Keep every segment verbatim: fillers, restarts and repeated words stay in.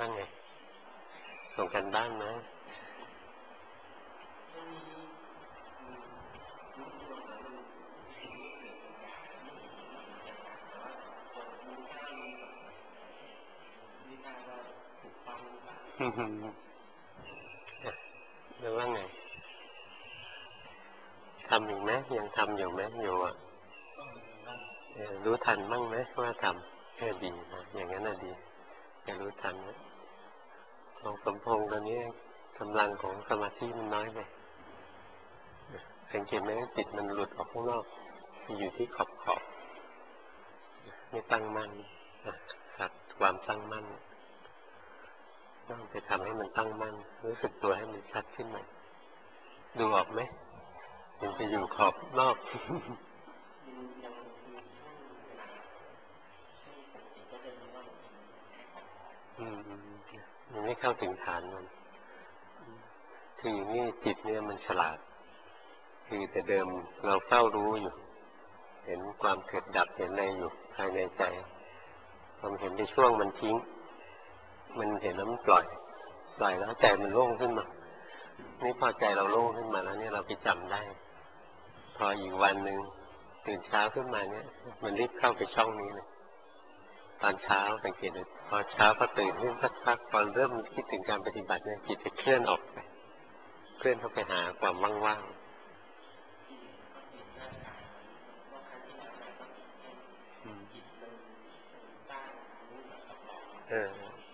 ว่าไงส่งกันบ้านนะหรือว่าไงทำอีกไหมยังทำอยู่ไหมอยู่อ่ะรู้ทันบ้างไหมว่าทำแค่ดีนะอย่างนั้นน่ะดีจะรู้ทันนะของสมพงษ์ตอนนี้กำลังของสมาธิมันน้อยไปสังเกตไหมจิตมันหลุดออกข้างนอกอยู่ที่ขอบขอบไม่ตั้งมั่นขาดความตั้งมั่นต้องไปทำให้มันตั้งมั่นรู้สึกตัวให้มันชัดขึ้นหน่อยดูออกไหมมันจะอยู่ขอบนอกอืมมันไม่เข้าถึงฐานมันคืออย่างนี้จิตเนี่ยมันฉลาดคือแต่เดิมเราเฝ้ารู้อยู่เห็นความเกิดดับเห็นอะไรอยู่ภายในใจความเห็นในช่วงมันทิ้งมันเห็นแล้วมันปล่อยปล่อยแล้วใจมันโล่งขึ้นมานี่พอใจเราโล่งขึ้นมาแล้วเนี่ยเราไปจำได้พออีกวันหนึ่งตื่นเช้าขึ้นมาเนี่ยมันรีบเข้าไปช่องนี้เลยตอนเช้าสังเกตเลยพอเช้าพอตื่นขึ้นสักพักพอเริ่มคิดถึงการปฏิบัติเนี่ยจิตจะเคลื่อนออกไปเคลื่อนเข้าไปหาความว่างๆเออ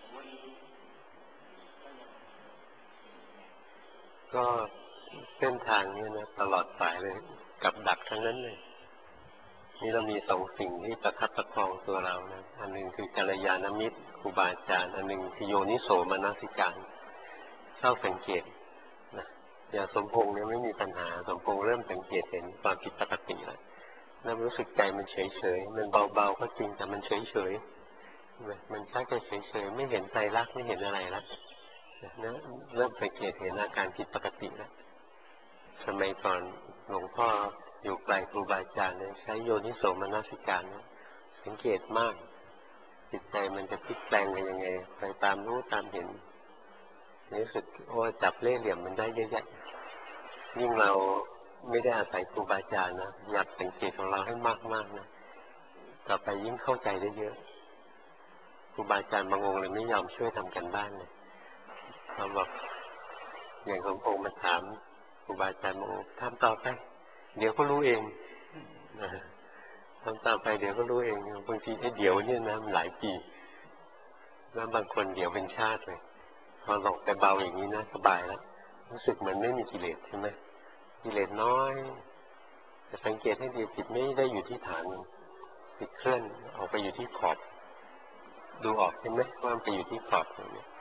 ก็เส้นทางนี้นะตลอดสายเลยกับดักทั้งนั้นเลยนี่เรามีสองสิ่งที่ประคับประคองตัวเรานะอันหนึ่งคือกัลยาณมิตรครูบาอาจารย์อันหนึ่งคือโยนิโสมนสิการเข้าสังเกตนะอย่างสมพงษ์เนี่ยไม่มีปัญหาสมพงษ์เริ่มสังเกตเห็นความผิดปกติแล้วแล้วรู้สึกใจมันเฉยเฉยมันเบาๆก็จริงแต่มันเฉยเฉยมันชักจะเฉยเฉยไม่เห็นใจรักไม่เห็นอะไรแล้วนะเริ่มสังเกตเห็นอาการผิดปกติแล้วสมัยก่อนหลวงพ่ออยู่ไกลครูบาอาจารย์เนี่ยใช้โยนิโสมนสิการเนี่ยสังเกตมากจิตใจมันจะพลิกแปลงไปยังไงไปตามรู้ตามเห็นรู้สึกโอ้จับเล่ห์เหลี่ยมมันได้เยอะแยะยิ่งเราไม่ได้อาศัยครูบาอาจารย์นะอยากสังเกตของเราให้มากๆนะต่อไปยิ่งเข้าใจได้เยอะครูบาอาจารย์บางองค์เลยไม่ยอมช่วยทำกันบ้านเลยเขาบอกอย่างหลวงพ่อมาถามครูบาอาจารย์บอกทำต่อไปเดี๋ยวก็รู้เองทำต่อไปเดี๋ยวก็รู้เองบางทีไอ้เดี๋ยวเนี่ยนะมันหลายปีแล้วบางคนเดี๋ยวเป็นชาติเลยพอหลงแต่เบาอย่างนี้นะสบายแล้วรู้สึกเหมือนไม่มีกิเลสใช่ไหมกิเลสน้อยแต่สังเกตให้ดีจิตไม่ได้อยู่ที่ฐานจิตเคลื่อนออกไปอยู่ที่ขอบดูออกใช่ไหมว่ามันไปอยู่ที่ขอบตรงนี้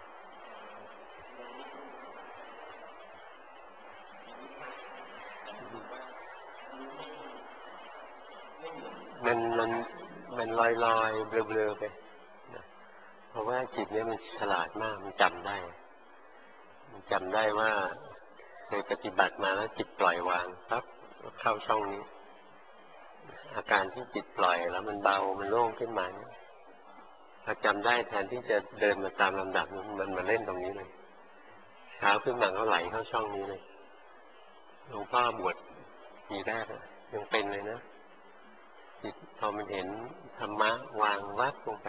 มันมันมันลอยลอยเบลอเบลอไปนะเพราะว่าจิตเนี่ยมันฉลาดมากมันจำได้มันจำได้ว่าเคยปฏิบัติมาแล้วจิตปล่อยวางปั๊บเข้าช่องนี้อาการที่จิตปล่อยแล้วมันเบามันโล่งขึ้นมาเนี่ยพอจำได้แทนที่จะเดินมาตามลำดับมันมาเล่นตรงนี้เลยเช้าขึ้นมาก็ไหลเข้าช่องนี้เลยหลวงพ่อบวชปีแรกยังเป็นเลยนะจิตพอมันเห็นธรรมะวางวับลงไป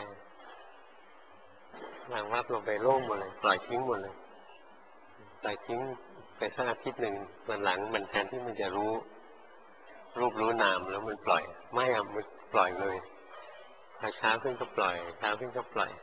วางวับลงไปโล่งหมดเลยปล่อยทิ้งหมดเลยปล่อยทิ้งไปสักอาทิตย์หนึ่งวันหลังมันแทนที่มันจะรู้รูปรู้นามแล้วมันปล่อยไม่อะมันปล่อยเลยพอเช้าขึ้นก็ปล่อยเช้าขึ้นก็ปล่อย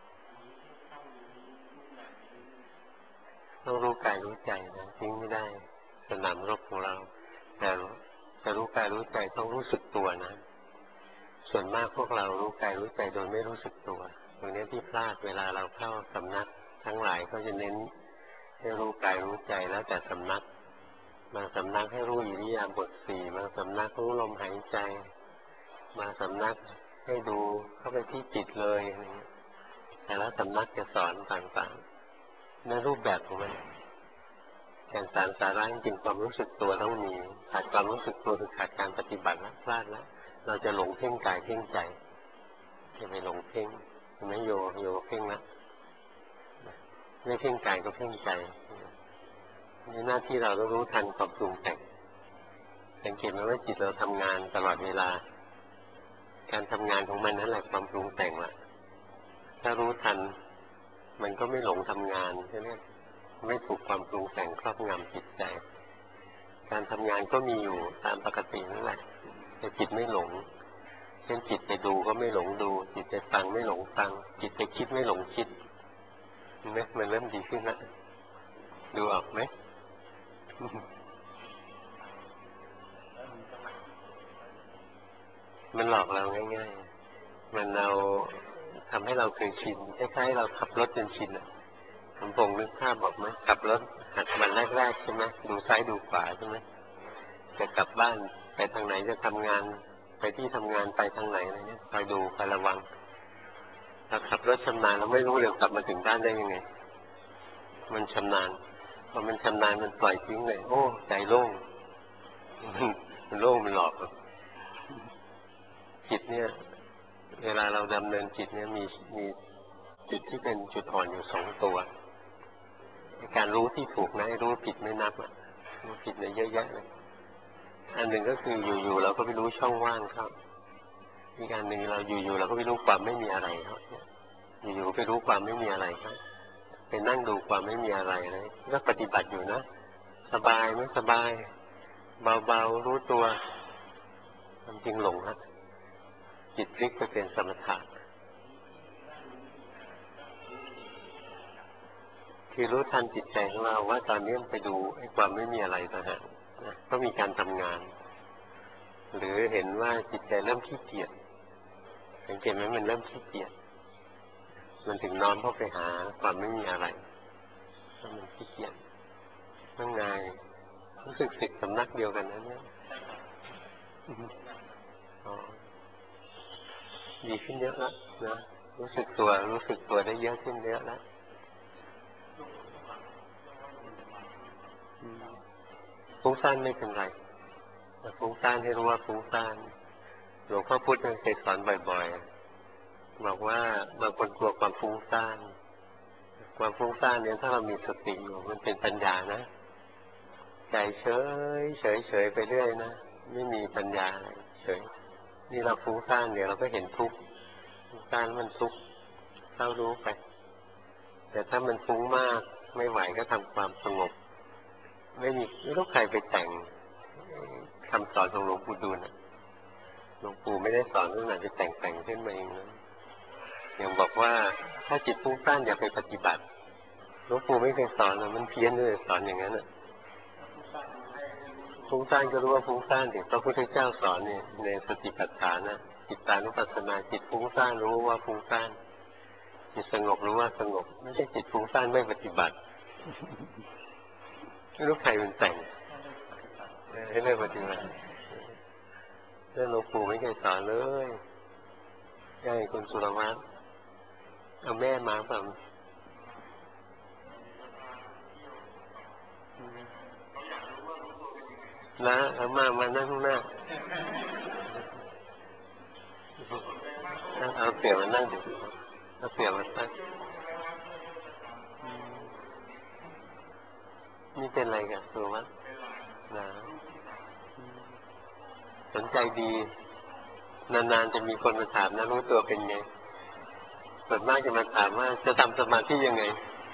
ต้องรู้กายรู้ใจนะทิ้งไม่ได้สนามรบของเราแต่จะรู้กายรู้ใจต้องรู้สึกตัวนะส่วนมากพวกเรารู้กายรู้ใจโดยไม่รู้สึกตัวตรงนี้ที่พลาดเวลาเราเข้าสำนักทั้งหลายก็จะเน้นให้รู้กายรู้ใจแล้วแต่สำนักบางสำนักให้รู้อิริยาบถสี่บางสำนักรู้ลมหายใจบางสำนักให้ดูเข้าไปที่จิตเลยแต่ละสำนักจะสอนต่างๆในรูปแบบของมันแก่นสารสาระจริงความรู้สึกตัวต้องมีขาดความรู้สึกตัวคือขาดการปฏิบัติแล้วพลาดแล้วเราจะหลงเพ่งกายเพ่งใจจะไปหลงเพ่งไม่โยโยเพ่งละไม่เพ่งกายก็เพ่งใจในหน้าที่เราต้องรู้ทันความปรุงแต่งสังเกตไหมว่าจิตเราทำงานตลอดเวลาการทำงานของมันนั่นแหละความปรุงแต่งละถ้ารู้ทันมันก็ไม่หลงทำงานใช่ไหมไม่ถูกความปรุงแต่งครอบงำจิตใจการทำงานก็มีอยู่ตามปกตินั่นแหละแต่จิตไม่หลงเช่นจิตไปดูก็ไม่หลงดูจิตไปฟังไม่หลงฟังจิตไปคิดไม่หลงคิดเห็นไหมมันเริ่มดีขึ้นแล้วดูออกไหมมันหลอกเราง่ายๆมันเราทำให้เราเคยชินคล้ายๆเราขับรถจนชินอ่ะผมพงนึกภาพบอกไหมขับรถหัดมันแรกๆใช่ไหมดูซ้ายดูขวาใช่ไหมจะกลับบ้านไปทางไหนจะทำงานไปที่ทำงานไปทางไหนอะไรเนี้ยคอยดูคอยระวังถ้าขับรถชำนาญเราไม่รู้เร็วกลับมาถึงบ้านได้ยังไงมันชำนาญพอมันชำนาญมันปล่อยทิ้งเลยโอ้ใจโล่งมันโล่งมันหลอกจิตเนี่ยเวลาเราดำเนินจิตเนี่ยมีมีจิตที่เป็นจุดอ่อนอยู่สองตัวการรู้ที่ถูกนะรู้ผิดไม่นับอ่ะรู้ผิดเนี่ยเยอะแยะเลยอันหนึ่งก็คืออยู่ๆเราก็ไปรู้ช่องว่างเขาอีกอันหนึ่งเราอยู่ๆเราก็ไปรู้ความไม่มีอะไรเขาอยู่ๆไปรู้ความไม่มีอะไรเขาไปนั่งดูความไม่มีอะไรเลยก็ปฏิบัติอยู่นะสบายไม่สบายเบาๆรู้ตัวมันจริงหลงฮะจิตพลิกไปเป็นสมถะคือรู้ทันจิตใจของเราว่าตอนนี้ไปดูไอ้ความไม่มีอะไรต่างหากนะก็มีการทำงานหรือเห็นว่าจิตใจเริ่มขี้เกียจสังเกตไหมมันเริ่มขี้เกียจมันถึงน้อมเข้าไปหาความไม่มีอะไรถ้ามันขี้เกียจข้างในรู้สึกสึกสำนักเดียวกันนะเนี่ยดีขึ้นเยอะแล้วนะรู้สึกตัวรู้สึกตัวได้เยอะขึ้นเยอะแล้วฟุ้งซ่านไม่เป็นไรฟุ้งซ่านให้รู้ว่าฟุ้งซ่านหลวงพ่อพุธเคยสอนบ่อยๆบอกว่าบางคนกลัวความฟุ้งซ่านความฟุ้งซ่านเนี่ยถ้าเรามีสติอยู่มันเป็นปัญญานะใจเฉยเฉยเฉยไปเรื่อยนะไม่มีปัญญาเฉยนี่เราฟุ้งซ่านเดี๋ยวเราก็เห็นทุกข์ฟุ้งซ่านมันทุกข์เข้ารู้ไปแต่ถ้ามันฟุ้งมากไม่ไหวก็ทำความสงบไม่มีไม่รู้ใครไปแต่งคำสอนของหลวงปู่ดูลนะหลวงปู่ไม่ได้สอนเรื่องไหนไปแต่งแต่งขึ้นมาเองนะอย่างบอกว่าถ้าจิตฟุ้งซ่านอย่าไปปฏิบัติหลวงปู่ไม่เคยสอนนะมันเพี้ยนเลยสอนอย่างนั้นอ่ะฟุ้งซ่านก็รู้ว่าฟุ้งซ่านเดี๋ยวพระพุทธเจ้าสอนเนี่ยในสติปัฏฐานนะจิตตานุปัสสนาจิตฟุ้งซ่านรู้ว่าฟุ้งซ่านจิตสงบรู้ว่าสงบไม่ใช่จิตฟุ้งซ่านไม่ปฏิบัติไม่รู้ใครเป็นแต่งให้ไม่ปฏิบัติแล้วหลวงปู่ไม่เคยสอนเลยใช่คุณสุรวัฒน์เอาแม่มาแบบนะเอามามานั่งข้างหน้าเอาเสี่ยมานั่งดิเอาเสี่ยมาตั้งนี่เป็นอะไรกันสุรวัฒน์นะสนใจดีนานๆจะมีคนมาถามนะรู้ตัวเป็นไงส่วนมากจะมาถามว่าจะทำสมาธิยังไง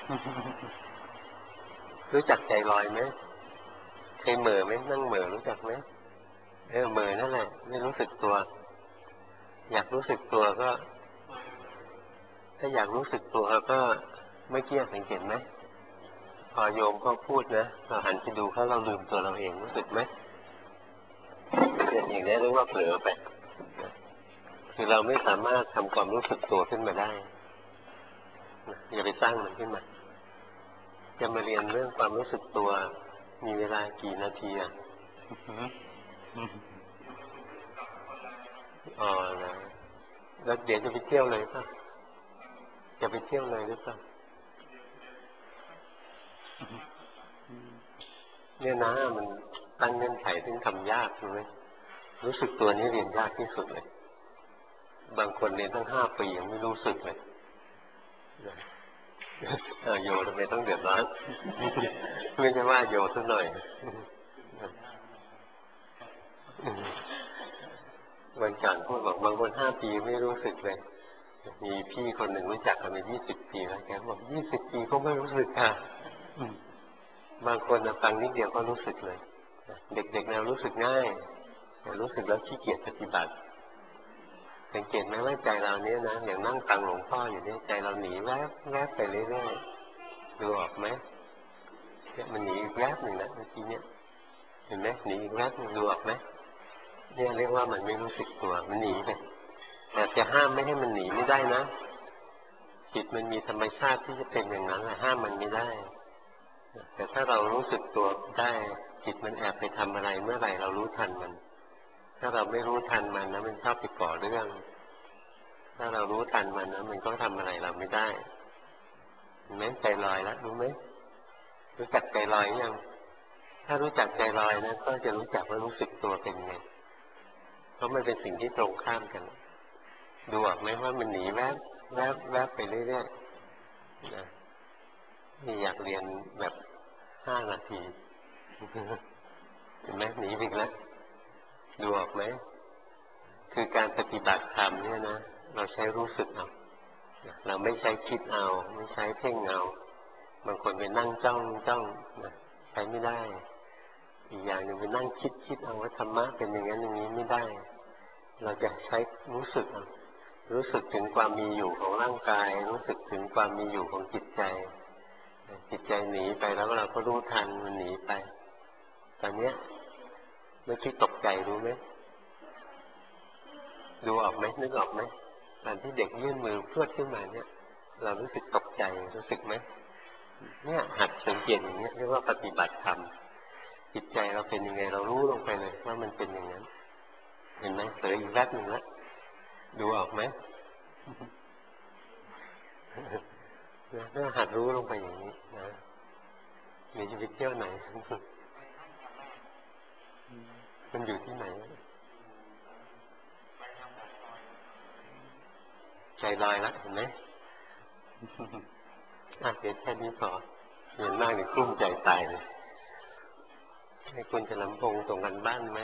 รู้จักใจลอยไหมเคยเหม่อไหมนั่งเหม่อรู้จักไหมเออเหม่อนั่นแหละไม่รู้สึกตัวอยากรู้สึกตัวก็ถ้าอยากรู้สึกตัวก็ไม่เกี่ยงสังเกตไหมพอโยมเขาพูดนะเราหันไปดูเขาเราลืมตัวเราเองรู้สึกไหมอย่างนี้เรียกว่าเผลอไปคือเราไม่สามารถทำความรู้สึกตัวขึ้นมาได้อย่าไปสร้างมันขึ้นมาจะมาเรียนเรื่องความรู้สึกตัวมีเวลากี่นาทีอ่ะอ๋อนะแล้วเดี๋ยวจะไปเที่ยวเลยป่ะจะไปเที่ยวเลยหรือเปล่าเนี่ยนะมันตั้งเงื่อนไขถึงทำยากใช่ไหมรู้สึกตัวนี้เรียนยากที่สุดเลยบางคนเรียนตั้งห้าปียังไม่รู้สึกเลยเออโยทำไมต้องเดือดร้อนไม่ใช่ว่าโยซะหน่อยวันก่อนพูดบอกบางคนห้าปีไม่รู้สึกเลยมีพี่คนหนึ่งรู้จักกันมายี่สิบปีแล้วแกบอกยี่สิบปีก็ไม่รู้สึกค่ะบางคนฟังนิดเดียวก็รู้สึกเลยเด็กๆเรารู้สึกง่ายแต่รู้สึกแล้วขี้เกียจปฏิบัติสังเกตไหมว่าใจเราเนี้ยนะอย่างนั่งฟังหลวงพ่ออยู่เนี่ยใจเราหนีแวบแวบไปเรื่อยๆดูออกไหมเนี่ยมันหนีอีกแวบหนึ่งนะเมื่อกี้เนี่ยเห็นไหมหนีอีกแวบหนึ่งดูออกไหมเนี่ยเรียกว่ามันไม่รู้สึกตัวมันหนีไปแต่จะห้ามไม่ให้มันหนีไม่ได้นะจิตมันมีธรรมชาติที่จะเป็นอย่างนั้นแหละห้ามมันไม่ได้แต่ถ้าเรารู้สึกตัวได้จิตมันแอบไปทำอะไรเมื่อไหร่เรารู้ทันมันถ้าเราไม่รู้ทันมันนะมันชอบไปก่อเรื่องถ้าเรารู้ทันมันนะมันก็ทำอะไรเราไม่ได้เห็นไหมใจลอยแล้วรู้ไหมรู้จักใจลอยยังถ้ารู้จักใจลอยนะก็จะรู้จักว่ารู้สึกตัวเป็นไงเพราะมันเป็นสิ่งที่ตรงข้ามกันดูออกไหมว่ามันหนีแวบแวบแวบไปเรื่อยๆนะนี่อยากเรียนแบบห้านาทีเห็นไหมหนีอีกแล้วดูออกไหมคือการปฏิบัติธรรมเนี่ยนะเราใช้รู้สึกเอาเราไม่ใช้คิดเอาไม่ใช้เพ่งเอาบางคนไปนั่งจ้องจ้องนะใช้ไม่ได้อีกอย่างหนึ่งไปนั่งคิดคิดเอาว่าธรรมะเป็นอย่างนั้นอย่างนี้ไม่ได้เราจะใช้รู้สึกเอารู้สึกถึงความมีอยู่ของร่างกายรู้สึกถึงความมีอยู่ของจิตใจจิตใจหนีไปแล้วเราก็รู้ทันมันหนีไปตอนนี้เมื่อกี้ตกใจรู้ไหมดูออกไหมนึกออกไหมตอนที่เด็กยื่นมือพรวดขึ้นมาเนี่ยเรารู้สึกตกใจรู้สึกไหมเนี่ยหัดสังเกตอย่างนี้เรียกว่าปฏิบัติธรรมจิตใจเราเป็นยังไงเรารู้ลงไปเลยว่ามันเป็นอย่างนั้นเห็นไหมเผลออีกแวบหนึ่งแล้วดูออกไหมถ้าหัดรู้ลงไปอย่างนี้นะมีชีวิตเที่ยวไหนมันอยู่ที่ไหนใจลอยแล้วเห็นไหมอ่ะเดี๋ยวแค่นี้พอเห็นมากนี่กลุ้มใจตายเลยให้คุณจะลำพงส่งกันบ้านไหม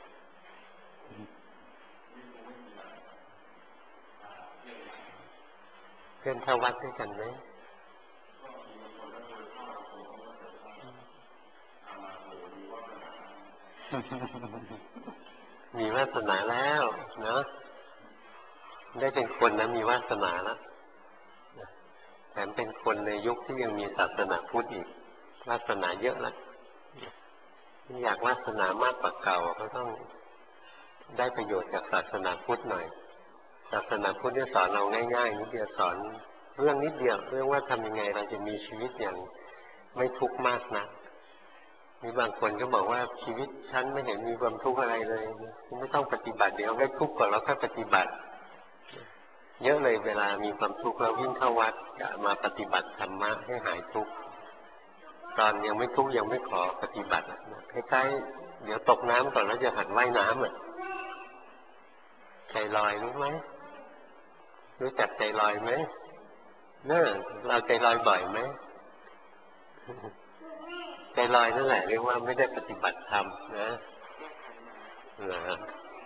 เพื่อนเข้าวัดด้วยกันไหมมีวาสนาแล้วเนาะได้เป็นคนนะมีวาสนาแล้วแถมเป็นคนในยุคที่ยังมีศาสนาพุทธอีกวาสนาเยอะแล้วอยากวาสนามากกว่าเก่าก็ต้องได้ประโยชน์จากศาสนาพุทธหน่อยศาสนาพุทธเนี่ยสอนเราง่ายๆนิดเดียวสอนเรื่องนิดเดียวเรื่องว่าทำยังไงเราจะมีชีวิตอย่างไม่ทุกข์มากนะมีบางคนก็บอกว่าชีวิตฉันไม่เห็นมีความทุกข์อะไรเลยไม่ต้องปฏิบัติเดี๋ยวไม่ทุกข์ก่อนแล้วค่อยปฏิบัติเยอะเลยเวลามีความทุกข์เราวิ่งเข้าวัดจะมาปฏิบัติธรรมะให้หายทุกข์ตอนยังไม่ทุกข์ยังไม่ขอปฏิบัติคล้ายๆเดี๋ยวตกน้ำก่อนแล้วจะหัดว่ายน้ำอ่ะใจลอยรู้ไหมรู้จักใจลอยไหมเนี่ยเราใจลอยบ่อยไหมใจลอยนั่นแหละเรียกว่าไม่ได้ปฏิบัติธรรมนะนะ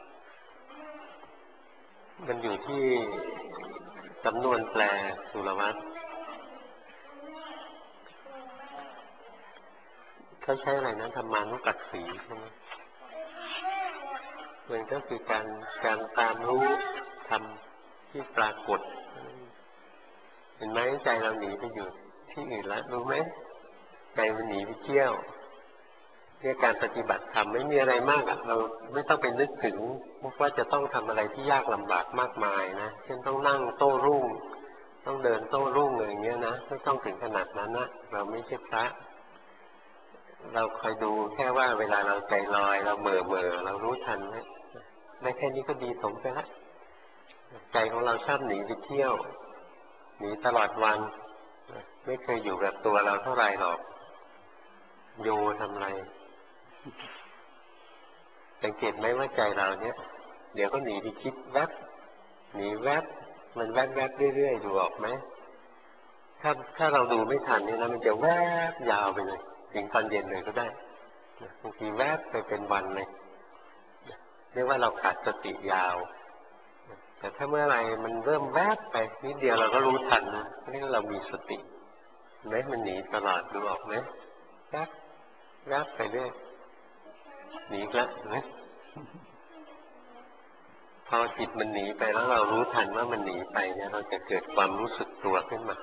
มันอยู่ที่สำนวนแปลสุรวัตรเขาใช้อะไรนะธรรมานุปัสสีใช่ไหมมันก็คือการการตามรู้ธรรมที่ปรากฏเห็นไหมใจเราหนีไปอยู่ที่อื่นแล้วรู้ไหมใจมันหนีไปเที่ยวเนี่ยการปฏิบัติธรรมไม่มีอะไรมากอ่ะเราไม่ต้องไปนึกถึงว่าจะต้องทำอะไรที่ยากลำบากมากมายนะเช่นต้องนั่งโต้รุ่งต้องเดินโต้รุ่งอะไรอย่างเงี้ยนะไม่ต้องถึงขนาดนั้นนะเราไม่ใช่พระเราคอยดูแค่ว่าเวลาเราใจลอยเราเมื่อเมื่อเรารู้ทันไหมได้แค่นี้ก็ดีสมไปละใจของเราชอบหนีไปเที่ยวหนีตลอดวันไม่เคยอยู่กับตัวเราเท่าไหร่หรอกโยทำไรสังเกตไหมว่าใจเราเนี่ยเดี๋ยวก็หนีไปคิดแวบหนีแวบมันแวบแวบเรื่อยๆดูออกไหมถ้าถ้าเราดูไม่ทันเนี่ยนะมันจะแวบยาวไปเลยถึงตอนเย็นเลยก็ได้บางทีแวบไปเป็นวันเลยเรียกว่าเราขาดสติยาวแต่ถ้าเมื่อไรมันเริ่มแวบไปนิดเดียวเราก็รู้ทันนะนี่เรามีสติไหมมันหนีตลอดดูออกไหมแวบแวบไปเรื่อยหนีแล้วเห็นไหมพอจิตมันหนีไปแล้วเรารู้ทันว่ามันหนีไปเนี่ยเราจะเกิดความรู้สึกตัวขึ้นมา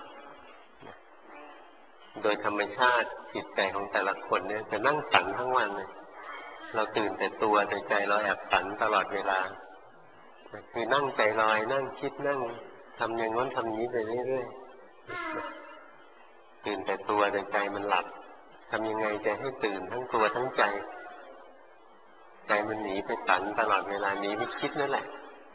โดยธรรมชาติจิตใจของแต่ละคนเนี่ยจะนั่งฝันทั้งวันเลยเราตื่นแต่ตัวแต่ใจเราแอบฝันตลอดเวลาคือนั่งใจลอยนั่งคิดนั่งทำอย่างนั้นทำนี้ไปเรื่อยๆตื่นแต่ตัวแต่ใจมันหลับทำยังไงใจให้ตื่นทั้งตัวทั้งใจใจมันหนีไปฝันตลอดเวลานี้ไปคิดนั่นแหละ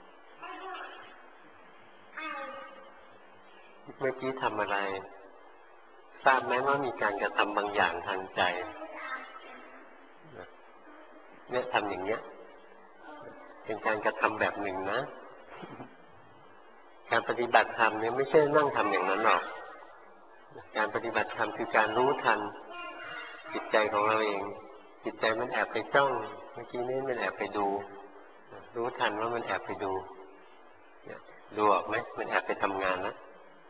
เมื่อกี้ทำอะไรทราบไหมว่ามีการกระทำบางอย่างทางใจเนี่ยทำอย่างเนี้ยเป็นการกระทำแบบหนึ่งนะการปฏิบัติธรรมเนี่ยไม่ใช่นั่งทำอย่างนั้นหรอกการปฏิบัติธรรมคือการรู้ทันจิตใจของเราเองจิตใจมันแอบไปจ้องเมื่อกี้นี้มันแอบไปดูรู้ทันว่ามันแอบไปดูดูออกไหมมันแอบไปทำงานนะ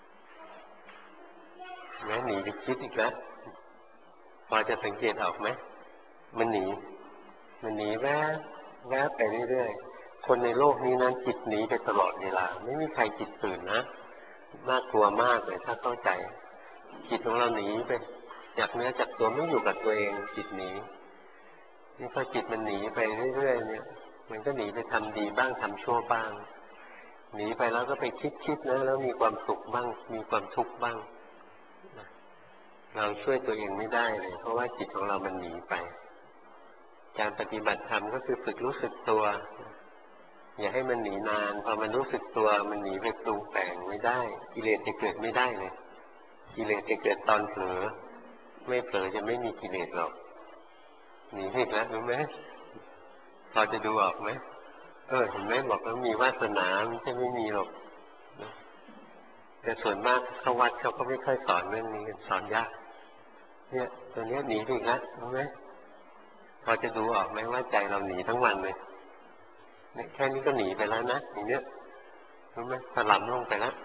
แม้หนีไปคิดอีกแล้วพอจะสังเกตออกไหมมันหนีมันหนีแวบแวบไปเรื่อยๆคนในโลกนี้นั้นจิตหนีไปตลอดเวลาไม่มีใครจิตตื่นนะน่ากลัวมากเลยถ้าเข้าใจจิตของเราหนีไปจากเนื้อจากตัวไม่อยู่กับตัวเองจิตหนีนี่พอจิตมันหนีไปเรื่อยๆเนี่ยมันก็หนีไปทำดีบ้างทำชั่วบ้างหนีไปแล้วก็ไปคิดๆนะแล้วมีความสุขบ้างมีความทุกข์บ้างเราช่วยตัวเองไม่ได้เลยเพราะว่าจิตของเรามันหนีไปการปฏิบัติธรรมก็คือฝึกรู้สึกตัวอย่าให้มันหนีนานพอมันรู้สึกตัวมันหนีไปปรุงแต่งไม่ได้กิเลสจะเกิดไม่ได้เลยกิเลสจะเกิดตอนเผลอไม่เผลอจะไม่มีกิเลสหรอกหนีอีกแล้วรู้ไหมพอจะดูออกไหมเออเห็นไหมบอกว่ามีวาสนาไม่ใช่ไม่มีหรอกแต่ส่วนมากเข้าวัดเขาก็ไม่ค่อยสอนเรื่องนี้สอนยากเนี่ยตัวนี้หนีอีกแล้วรู้ไหมพอจะดูออกไหมว่าใจเราหนีทั้งวันเลยเนี่ยแค่นี้ก็หนีไปแล้วนะอย่างเนี้ยรู้ไหมถลำลงไปแล้ว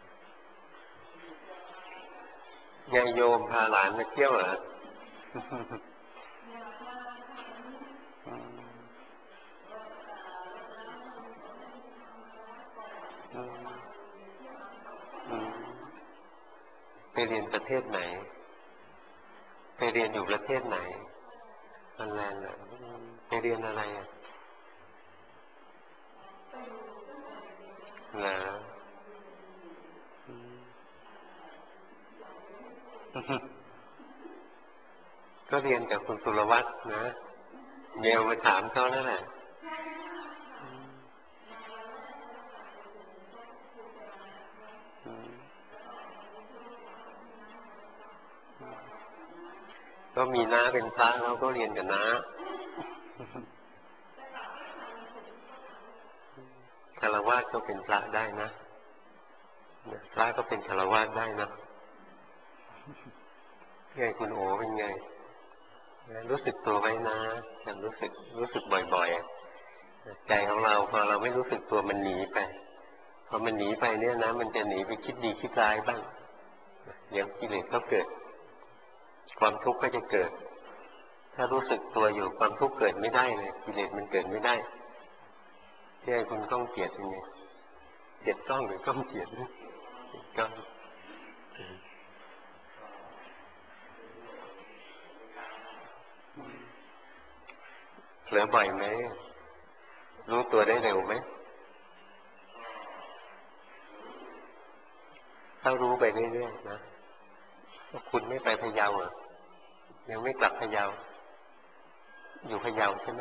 ยายโยมพาหลานมาเที่ยวเหรอไปเรียนประเทศไหนไปเรียนอยู่ประเทศไหนฟินแลนด์เหรอไปเรียนอะไรอ่ะเหรอก็เรียนกับคุณสุรวัตรนะเมลมาถามเขาแล้วแหละก็มีน้าเป็นพระเราก็เรียนกับน้าคฤหัสถ์ก็เป็นพระได้นะพระก็เป็นคฤหัสถ์ได้นะไงคุณโอเป็นไงรู้สึกตัวไว้นะแต่รู้สึกรู้สึกบ่อยๆใจของเราพอเราไม่รู้สึกตัวมันหนีไปพอมันหนีไปเนี่ยนะมันจะหนีไปคิดดีคิดร้ายบ้างเดี๋ยวกิเลสก็เกิดความทุกข์ก็จะเกิดถ้ารู้สึกตัวอยู่ความทุกข์เกิดไม่ได้เลยกิเลสมันเกิดไม่ได้ที่ไอ้คุณก้องเกียรติยังไงเกียรติก้องหรือก้องเกียรติก้องเผลอบ่อยไหมรู้ตัวได้เร็วไหมถ้ารู้ไปเรื่อยๆนะคุณไม่ไปพะเยาเหรอยังไม่กลับพะเยาอยู่พะเยาใช่ไหม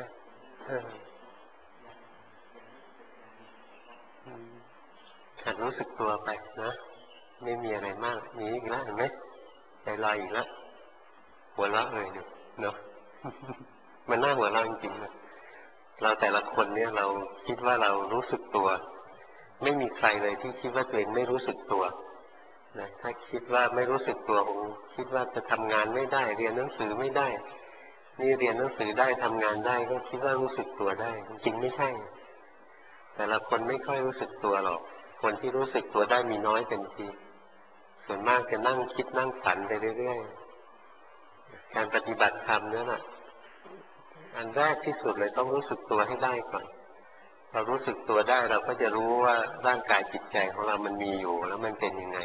หัดรู้สึกตัวไปนะไม่มีอะไรมากมีอีกแล้วเห็นไหมใจลอยอีกแล้วหัวเราะเลยเนาะมันน่าหัวเราะจริงๆนะเราแต่ละคนเนี่ยเราคิดว่าเรารู้สึกตัวไม่มีใครเลยที่คิดว่าตัวเองไม่รู้สึกตัวนะถ้าคิดว่าไม่รู้สึกตัวคงคิดว่าจะทำงานไม่ได้เรียนหนังสือไม่ได้นี่เรียนหนังสือได้ทำงานได้ก็คิดว่ารู้สึกตัวได้จริงไม่ใช่แต่ละคนไม่ค่อยรู้สึกตัวหรอกคนที่รู้สึกตัวได้มีน้อยเต็มทีส่วนมากจะนั่งคิดนั่งฝันไปเรื่อยๆการปฏิบัติธรรมเนี่ยนะอันแรกที่สุดเลยต้องรู้สึกตัวให้ได้ก่อนเรารู้สึกตัวได้เราก็จะรู้ว่าร่างกายจิตใจของเรามันมีอยู่แล้วมันเป็นยังไง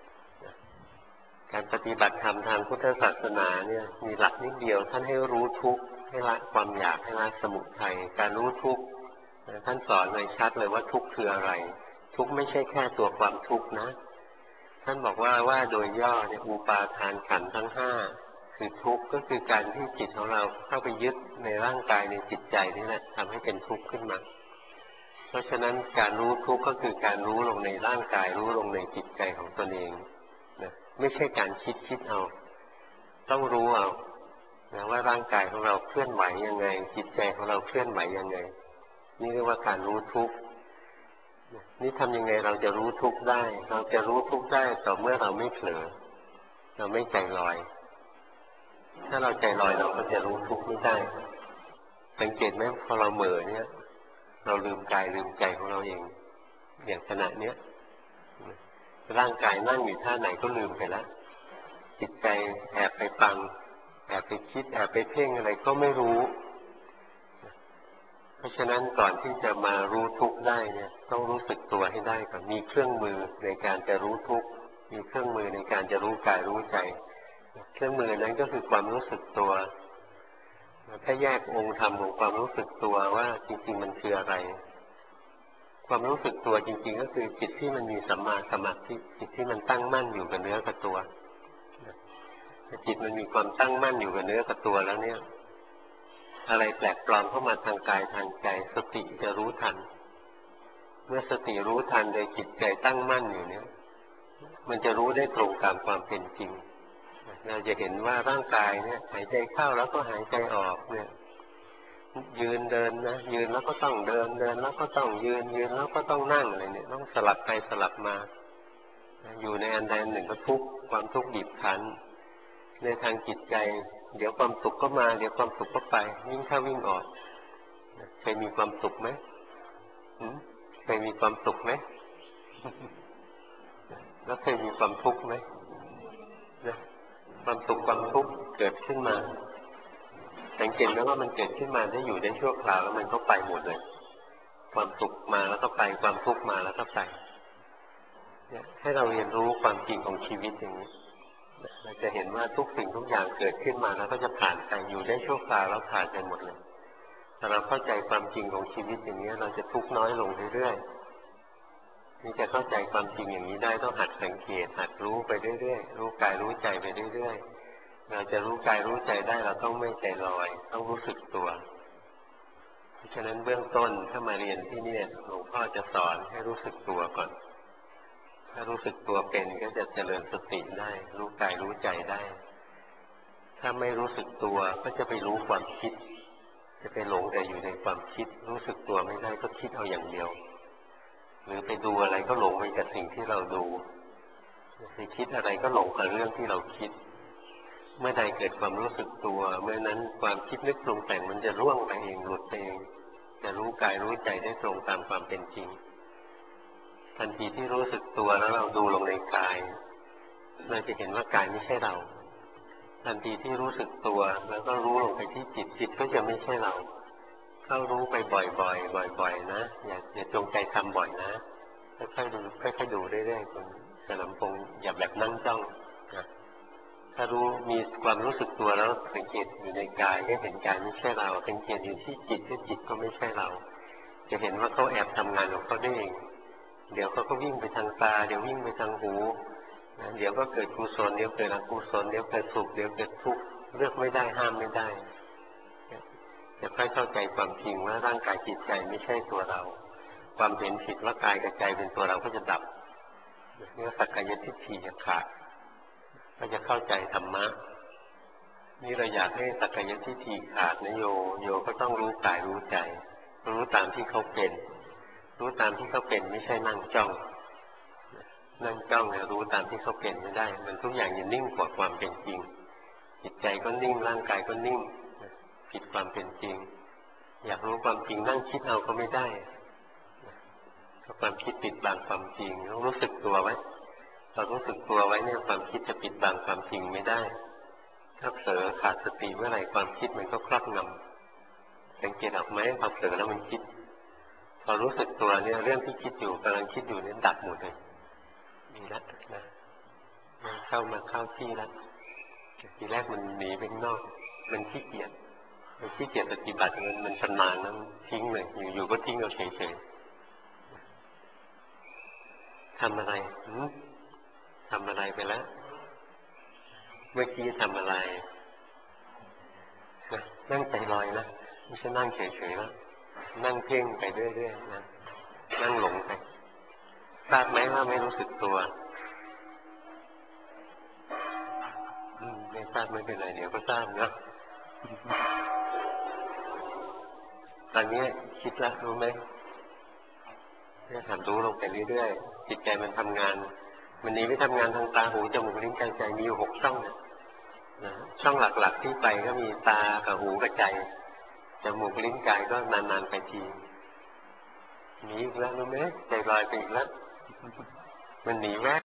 การปฏิบัติธรรมทางพุทธศาสนาเนี่ยมีหลักนิดเดียวท่านให้รู้ทุกข์ให้ละความอยากให้ละสมุทัยการรู้ทุกข์ท่านสอนไว้ชัดเลยว่าทุกข์คืออะไรทุกข์ไม่ใช่แค่ตัวความทุกข์นะท่านบอกว่าว่าโดยย่อเนี่ยอุปาทานขันธ์ทั้งห้าคือทุกข์ก็คือการที่จิตของเราเข้าไปยึดในร่างกายในจิตใจนี่แหละทำให้เป็นทุกข์ขึ้นมาเพราะฉะนั้นการรู้ทุกข์ก็คือการรู้ลงในร่างกายรู้ลงในจิตใจของตนเองนะไม่ใช่การคิดคิดเอาต้องรู้เอานะว่าร่างกายของเราเคลื่อนไหวยังไงจิตใจของเราเคลื่อนไหวยังไงนี่เรียกว่าการรู้ทุกข์นี่ทำยังไงเราจะรู้ทุกข์ได้เราจะรู้ทุกข์ได้ต่อเมื่อเราไม่เผลอเราไม่ใจลอยถ้าเราใจลอยเราก็จะรู้ทุกข์ไม่ได้สังเกตไหมพอเราเหม่อเนี่ยเราลืมกายลืมใจของเราเองอย่างขณะเนี้ยร่างกายนั่งอยู่ท่าไหนก็ลืมไปแล้วจิตใจแอบไปฟังแอบไปคิดแอบไปเพ่งอะไรก็ไม่รู้เพราะฉะนั้นก่อนที่จะมารู้ทุกข์ได้เนี่ยต้องรู้สึกตัวให้ได้ก่อนมีเครื่องมือในการจะรู้ทุกข์มีเครื่องมือในการจะรู้กายรู้ใจเครื่องมือนั้นก็คือความรู้สึกตัวถ้าแยกองค์ธรรมของความรู้สึกตัวว่าจริงๆมันคืออะไรความรู้สึกตัวจริงๆก็คือจิตที่มันมีสัมมาสมาธิจิตที่มันตั้งมั่นอยู่กับเนื้อกับตัวจิตมันมีความตั้งมั่นอยู่กับเนื้อกับตัวแล้วเนี่ยอะไรแปลกปลอมเข้ามาทางกายทางใจสติจะรู้ทันเมื่อสติรู้ทันโดยจิตใจตั้งมั่นอยู่เนี่ยมันจะรู้ได้ตรงตามความเป็นจริงเราจะเห็นว่าร่างกายเนี่ยหายใจเข้าแล้วก็หายใจออกเนี่ยยืนเดินนะยืนแล้วก็ต้องเดินเดินแล้วก็ต้องยืนยืนแล้วก็ต้องนั่งอะไรเนี่ยต้องสลับไปสลับมาอยู่ในอันใดอันหนึ่งก็ทุกข์ความทุกข์บีบคั้นในทางจิตใจเดี๋ยวความสุขก็มาเดี๋ยวความสุขก็ไปวิ่งเข้าวิ่งออกเคยมีความสุขไหมเคยมีความสุขไหมแล้วเคยมีความทุกข์ไหมนะความสุขความทุกข์เกิดขึ้นมาสังเกตไหมว่ามันเกิดขึ้นมาได้อยู่ได้ชั่วคราวแล้วมันก็ไปหมดเลยความสุขมาแล้วก็ไปความทุกข์มาแล้วก็ไปให้เราเรียนรู้ความจริงของชีวิตอย่างนี้เราจะเห็นว่าทุกสิ่งทุกอย่างเกิดขึ้นมาแล้วก็จะผ่านไปอยู่ได้ชั่วคราวแล้วผ่านไปหมดเลยถ้าเราเข้าใจความจริงของชีวิตอย่างนี้เราจะทุกข์น้อยลงเรื่อยๆนี่จะเข้าใจความจริงอย่างนี้ได้ต้องหัดสังเกตหัดรู้ไปเรื่อยๆรู้กายรู้ใจไปเรื่อยๆเราจะรู้กายรู้ใจได้เราต้องไม่ใจลอยต้องรู้สึกตัวเพราะฉะนั้นเบื้องต้นถ้ามาเรียนที่นี่หลวงพ่อจะสอนให้รู้สึกตัวก่อนถ้ารู้สึกตัวเป็นก็จะเจริญสติได้รู้กายรู้ใจได้ถ้าไม่รู้สึกตัวก็จะไปรู้ความคิดจะไปหลงแต่อยู่ในความคิดรู้สึกตัวไม่ได้ก็คิดเอาอย่างเดียวหรือไปดูอะไรก็หลงไปกับสิ่งที่เราดูไปคิดอะไรก็หลงกับเรื่องที่เราคิดเมื่อใดเกิดความรู้สึกตัวเมื่อนั้นความคิดนึกปรุงแต่งมันจะร่วงไปเองหลุดไปเองจะรู้กายรู้ใจได้ตรงตามความเป็นจริงทันทีที่รู้สึกตัวแล้วเราดูลงในกายเราจะเห็นว่ากายไม่ใช่เราทันทีที่รู้สึกตัวแล้วก็รู้ลงไปที่จิตจิตก็จะไม่ใช่เราเข้ารู้ไปบ่อยๆบ่อยๆนะอย่าอย่าจงใจทำบ่อยนะค่อยๆดูค่อยๆดูเรื่อยๆคุณสนมพงษ์อย่าแบบนั่งจ้องนะถ้ารู้มีความรู้สึกตัวแล้วสังเกตอยู่ในกายก็เห็นกายไม่ใช่เราสังเกตอยู่ที่จิตที่จิตก็ไม่ใช่เราจะเห็นว่าเขาแอบทำงานของเขาได้เองเดี๋ยวเขาก็วิ่งไปทางตาเดี๋ยววิ่งไปทางหูเดี๋ยวก็เกิดกุศลเดี๋ยวเกิดอกุศลเดี๋ยวเกิดสุขเดี๋ยวเกิดทุกข์เลือกไม่ได้ห้ามไม่ได้จะค่อยเข้าใจความจริงว่าร่างกายจิตใจไม่ใช่ตัวเราความเห็นผิดว่ากายกับใจเป็นตัวเราก็จะดับเมื่อสักกายทิฏฐิจะขาดก็จะเข้าใจธรรมะนี่เราอยากให้สักกายทิฏฐิขาดนะโยโยก็ต้องรู้กายรู้ใจรู้ตามที่เขาเป็นรู้ตามที่เขาเป็นไม่ใช่นั่งจ้องนั่งจ้องเนี่ยรู้ตามที่เขาเป็นไม่ได้มันทุกอย่างจะนิ่งกว่าความเป็นจริงจิตใจก็นิ่งร่างกายก็นิ่งผิดความเป็นจริงอยากรู้ความจริงนั่งคิดเอาก็ไม่ได้เพราะความคิดปิดบังความจริงต้องรู้สึกตัวไว้เรารู้สึกตัวไว้เนี่ยความคิดจะปิดบังความจริงไม่ได้ถ้าเผลอขาดสติเมื่อไหร่ความคิดมันก็ครอบงำสังเกตออกไหมพอเผลอแล้วมันคิดพอรู้สึกตัวเนี่ยเรื่องที่คิดอยู่กำลังคิดอยู่เนี่ยดับหมดเลยมีแล้วนะเข้ามาเข้าที่แล้วทีแรกมันหนีไปข้างนอกมันขี้เกียจมันขี้เกียจปฏิบัติมันมันชำนาญแล้วทิ้งเลยอยู่ๆก็ทิ้งเราเฉยๆทำอะไรทำอะไรไปแล้วเมื่อกี้ทำอะไรนะนั่งใจลอยนะไม่ใช่นั่งเฉยๆแล้วนั่งเพ่งไปเรื่อยๆนะนั่งหลงไปทราบไหมว่าไม่รู้สึกตัวไม่ทราบไม่เป็นไรเดี๋ยวก็ทราบนะตอนนี้คิดแล้วรู้ไหมเนี่ยหัดรู้ลงไปเรื่อยๆจิตใจมันทำงานมันนี้ไม่ทำงานทางตาหูจมูกลิ้นกายใจมีอยู่หกช่องนะช่องหลักๆที่ไปก็มีตากับหูกับใจจมูกลิ้นกายก็นานๆไปทีหนีอีกแล้วรู้ไหมใจลอยไปอีกแล้วมันหนีแวบ